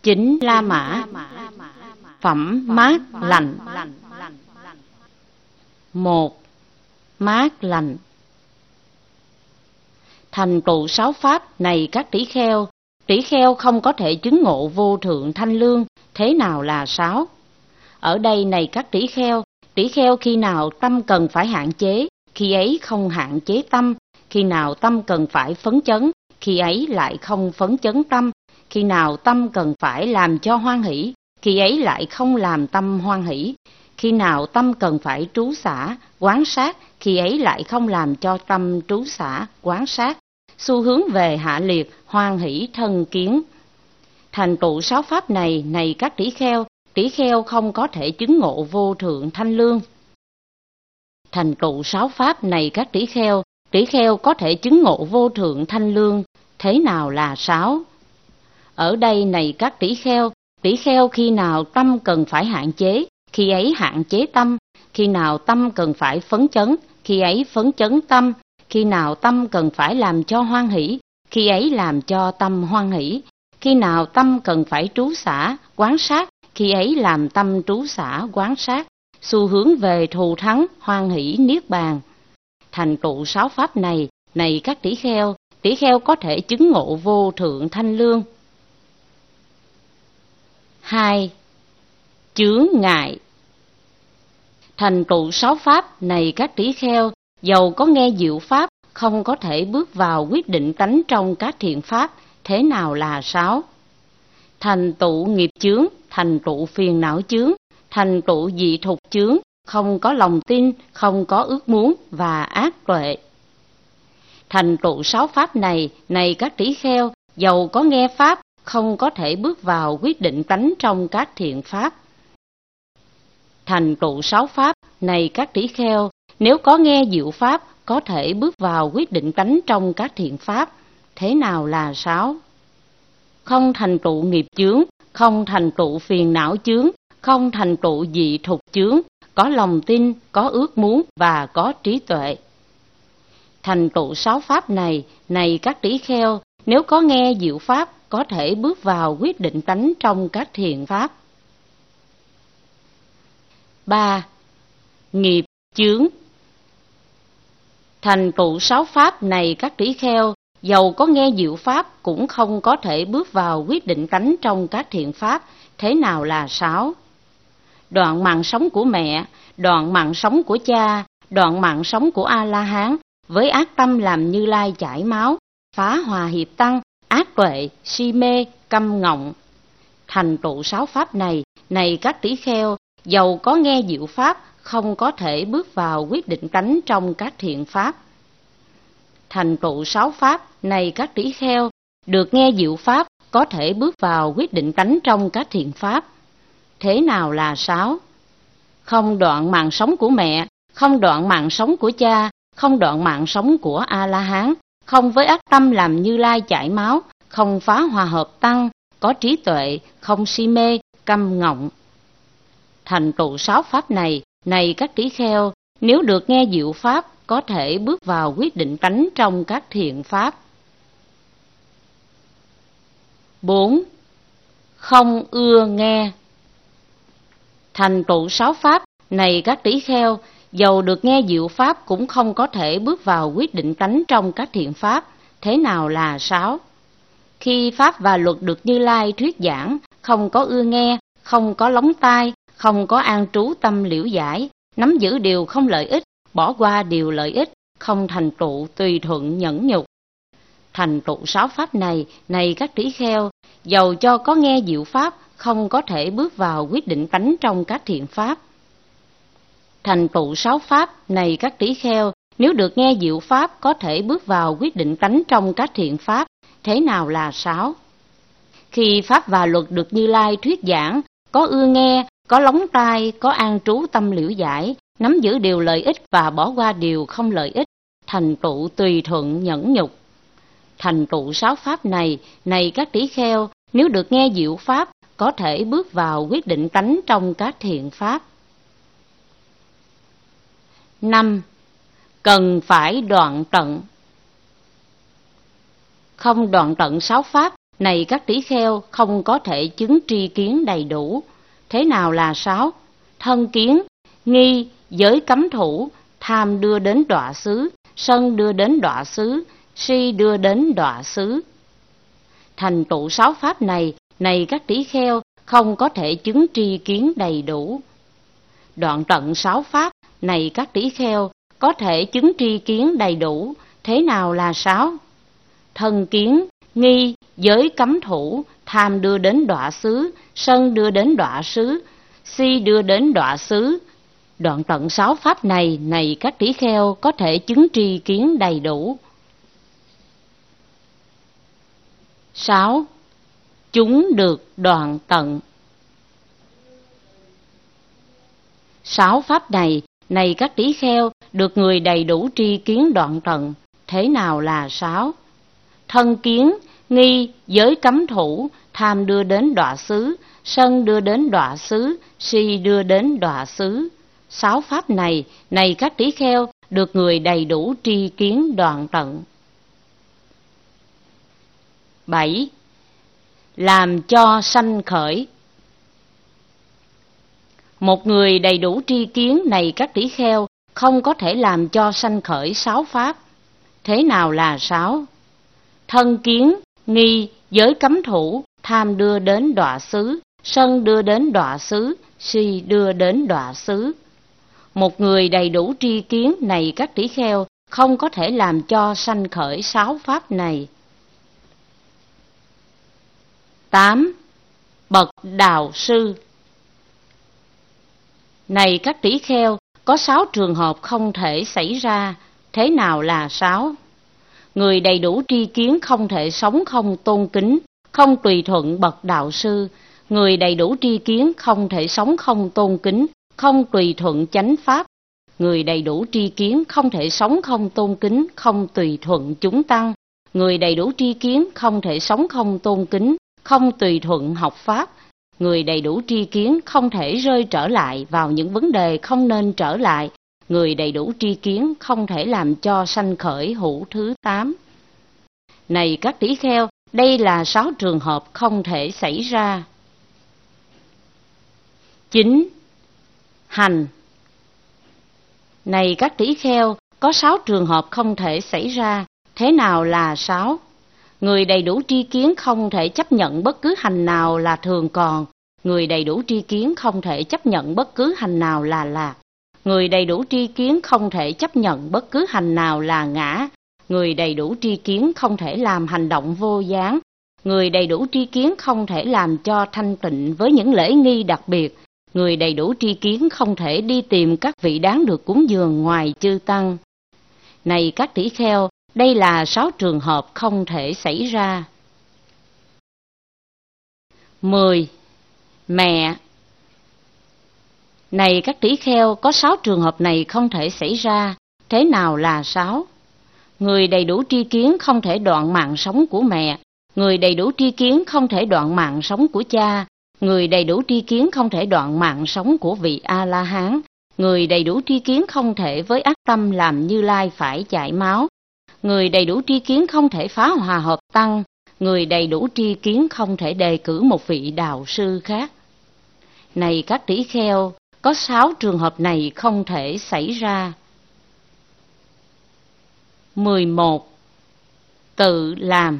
Chính La Mã. Phẩm mát lạnh. 1. Mát lạnh. Thành tựu 6 pháp này các tỷ kheo không có thể chứng ngộ vô thượng thanh lương. Thế nào là 6? Ở đây này các tỷ kheo khi nào tâm cần phải hạn chế, khi ấy không hạn chế tâm; khi nào tâm cần phải phấn chấn, khi ấy lại không phấn chấn tâm; khi nào tâm cần phải làm cho hoan hỷ, khi ấy lại không làm tâm hoan hỷ; khi nào tâm cần phải trú xả, quán sát, khi ấy lại không làm cho tâm trú xả, quán sát. Xu hướng về hạ liệt, hoan hỷ thân kiến. Thành tựu 6 pháp này các tỷ kheo không có thể chứng ngộ vô thượng thanh lương. Thành tựu 6 pháp này các tỷ kheo có thể chứng ngộ vô thượng thanh lương. Thế nào là 6? Ở đây này các tỷ kheo khi nào tâm cần phải hạn chế, khi ấy hạn chế tâm; khi nào tâm cần phải phấn chấn, khi ấy phấn chấn tâm; khi nào tâm cần phải làm cho hoan hỷ, khi ấy làm cho tâm hoan hỷ; khi nào tâm cần phải trú xả, quán sát, khi ấy làm tâm trú xả, quán sát. Xu hướng về thù thắng, hoan hỷ, niết bàn. Thành tựu 6 pháp này các tỷ kheo có thể chứng ngộ vô thượng thanh lương. 2. Chướng ngại. Thành tựu 6 pháp này các tỷ kheo, dầu có nghe diệu pháp, không có thể bước vào quyết định tánh trong các thiện pháp. Thế nào là 6? Thành tựu nghiệp chướng, thành tựu phiền não chướng, thành tựu dị thục chướng, không có lòng tin, không có ước muốn và ác tuệ. Thành tựu 6 pháp này các tỷ kheo, dầu có nghe pháp, không có thể bước vào quyết định tánh trong các thiện pháp. Thành tựu 6 pháp này các tỷ kheo, nếu có nghe diệu pháp, có thể bước vào quyết định tánh trong các thiện pháp. Thế nào là 6? Không thành tựu nghiệp chướng, không thành tựu phiền não chướng, không thành tựu dị thục chướng, có lòng tin, có ước muốn và có trí tuệ. Thành tựu 6 pháp này các tỷ kheo, nếu có nghe diệu pháp, có thể bước vào quyết định tánh trong các thiện pháp. 3. Nghiệp chướng. Thành tựu 6 pháp này các tỷ kheo, dầu có nghe diệu pháp, cũng không có thể bước vào quyết định tánh trong các thiện pháp. Thế nào là 6? Đoạn mạng sống của mẹ, đoạn mạng sống của cha, đoạn mạng sống của A-la-hán, với ác tâm làm Như Lai chảy máu, phá hòa hiệp tăng, ác tuệ, si mê, câm ngọng. Thành tựu 6 pháp này các tỷ kheo, dầu có nghe diệu pháp, không có thể bước vào quyết định tánh trong các thiện pháp. Thành tựu 6 pháp này các tỷ kheo, được nghe diệu pháp, có thể bước vào quyết định tánh trong các thiện pháp. Thế nào là 6? Không đoạn mạng sống của mẹ, không đoạn mạng sống của cha, không đoạn mạng sống của A-la-hán, không với ác tâm làm Như Lai chảy máu, không phá hòa hợp tăng, có trí tuệ, không si mê, câm ngọng. Thành tựu 6 pháp này các tỷ kheo, nếu được nghe diệu pháp, có thể bước vào quyết định tánh trong các thiện pháp. 4. Không ưa nghe. Thành tựu 6 pháp này các tỷ kheo, dầu được nghe diệu pháp, cũng không có thể bước vào quyết định tánh trong các thiện pháp. Thế nào là 6? Khi pháp và luật được Như Lai thuyết giảng, không có ưa nghe, không có lóng tai, không có an trú tâm liễu giải, nắm giữ điều không lợi ích, bỏ qua điều lợi ích, không thành tựu tùy thuận nhẫn nhục. Thành tựu 6 pháp này các tỷ kheo, dầu cho có nghe diệu pháp, không có thể bước vào quyết định tánh trong các thiện pháp. Thành tựu 6 pháp này các tỷ kheo, nếu được nghe diệu pháp, có thể bước vào quyết định tánh trong các thiện pháp. Thế nào là 6? Khi pháp và luật được Như Lai thuyết giảng, có ưa nghe, có lóng tai, có an trú tâm liễu giải, nắm giữ điều lợi ích và bỏ qua điều không lợi ích, thành tựu tùy thuận nhẫn nhục. Thành tựu 6 pháp này các tỷ kheo, nếu được nghe diệu pháp, có thể bước vào quyết định tánh trong các thiện pháp. 5. Cần phải đoạn tận. Không đoạn tận 6 pháp này các tỷ kheo không có thể chứng tri kiến đầy đủ. Thế nào là 6? Thân kiến, nghi, giới cấm thủ, tham đưa đến đọa xứ, sân đưa đến đọa xứ, si đưa đến đọa xứ. Thành tựu 6 pháp này, này các tỷ kheo không có thể chứng tri kiến đầy đủ. Đoạn tận 6 pháp, này các tỷ kheo có thể chứng tri kiến đầy đủ. Thế nào là 6? Thân kiến, nghi, giới cấm thủ, tham đưa đến đọa xứ, sân đưa đến đọa xứ, si đưa đến đọa xứ. Đoạn tận 6 pháp này, này các tỷ kheo có thể chứng tri kiến đầy đủ. 6. Chúng được đoạn tận. 6 pháp này, này các tỷ kheo được người đầy đủ tri kiến đoạn tận. Thế nào là 6? Thân kiến, nghi, giới cấm thủ, tham đưa đến đọa xứ, sân đưa đến đọa xứ, si đưa đến đọa xứ. 6 pháp này, này các tỷ kheo được người đầy đủ tri kiến đoạn tận. 7. Làm cho sanh khởi. Một người đầy đủ tri kiến, này các tỷ kheo không có thể làm cho sanh khởi 6 pháp. Thế nào là 6? Thân kiến, nghi, giới cấm thủ, tham đưa đến đọa xứ, sân đưa đến đọa xứ, si đưa đến đọa xứ. Một người đầy đủ tri kiến, này các tỷ kheo không có thể làm cho sanh khởi 6 pháp này. 8. Bậc đạo sư. Này các tỷ kheo, có 6 trường hợp không thể xảy ra. Thế nào là 6? Người đầy đủ tri kiến không thể sống không tôn kính, không tùy thuận bậc đạo sư. Người đầy đủ tri kiến không thể sống không tôn kính, không tùy thuận chánh pháp. Người đầy đủ tri kiến không thể sống không tôn kính, không tùy thuận chúng tăng. Người đầy đủ tri kiến không thể sống không tôn kính, không tùy thuận học pháp. Người đầy đủ tri kiến không thể rơi trở lại vào những vấn đề không nên trở lại. Người đầy đủ tri kiến không thể làm cho sanh khởi hữu thứ 8. Này các tỷ kheo, đây là 6 trường hợp không thể xảy ra. 9. Hành. Này các tỷ kheo, có 6 trường hợp không thể xảy ra. Thế nào là 6? Người đầy đủ tri kiến không thể chấp nhận bất cứ hành nào là thường còn. Người đầy đủ tri kiến không thể chấp nhận bất cứ hành nào là lạc. Người đầy đủ tri kiến không thể chấp nhận bất cứ hành nào là ngã. Người đầy đủ tri kiến không thể làm hành động vô gián. Người đầy đủ tri kiến không thể làm cho thanh tịnh với những lễ nghi đặc biệt. Người đầy đủ tri kiến không thể đi tìm các vị đáng được cúng dường ngoài chư tăng. Này các tỷ kheo, đây là 6 trường hợp không thể xảy ra. 10. Mẹ. Này các tỷ kheo, có 6 trường hợp này không thể xảy ra. Thế nào là 6? Người đầy đủ tri kiến không thể đoạn mạng sống của mẹ. Người đầy đủ tri kiến không thể đoạn mạng sống của cha. Người đầy đủ tri kiến không thể đoạn mạng sống của vị A-la-hán. Người đầy đủ tri kiến không thể với ác tâm làm Như Lai phải chảy máu. Người đầy đủ tri kiến không thể phá hòa hợp tăng. Người đầy đủ tri kiến không thể đề cử một vị đạo sư khác. Này các tỷ kheo, có 6 trường hợp này không thể xảy ra. 11. Tự làm.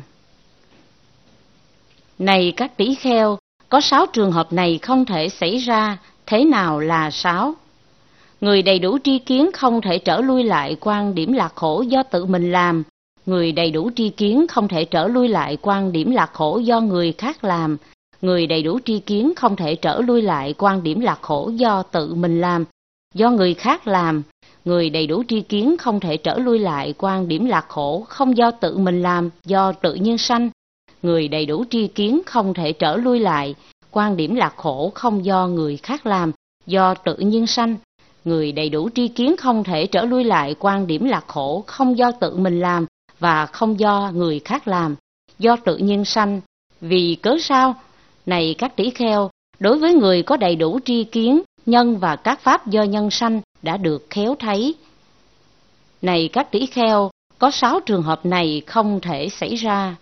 Này các tỷ kheo, có 6 trường hợp này không thể xảy ra. Thế nào là 6? Người đầy đủ tri kiến không thể trở lui lại quan điểm lạc khổ do tự mình làm. Người đầy đủ tri kiến không thể trở lui lại quan điểm lạc khổ do người khác làm. Người đầy đủ tri kiến không thể trở lui lại quan điểm lạc khổ do tự mình làm, do người khác làm. Người đầy đủ tri kiến không thể trở lui lại quan điểm lạc khổ không do tự mình làm, do tự nhiên sanh. Người đầy đủ tri kiến không thể trở lui lại quan điểm lạc khổ không do người khác làm, do tự nhiên sanh. Người đầy đủ tri kiến không thể trở lui lại quan điểm lạc khổ không do tự mình làm và không do người khác làm, do tự nhiên sanh. Vì cớ sao? Này các tỷ kheo, đối với người có đầy đủ tri kiến, nhân và các pháp do nhân sanh đã được khéo thấy. Này các tỷ kheo, có 6 trường hợp này không thể xảy ra.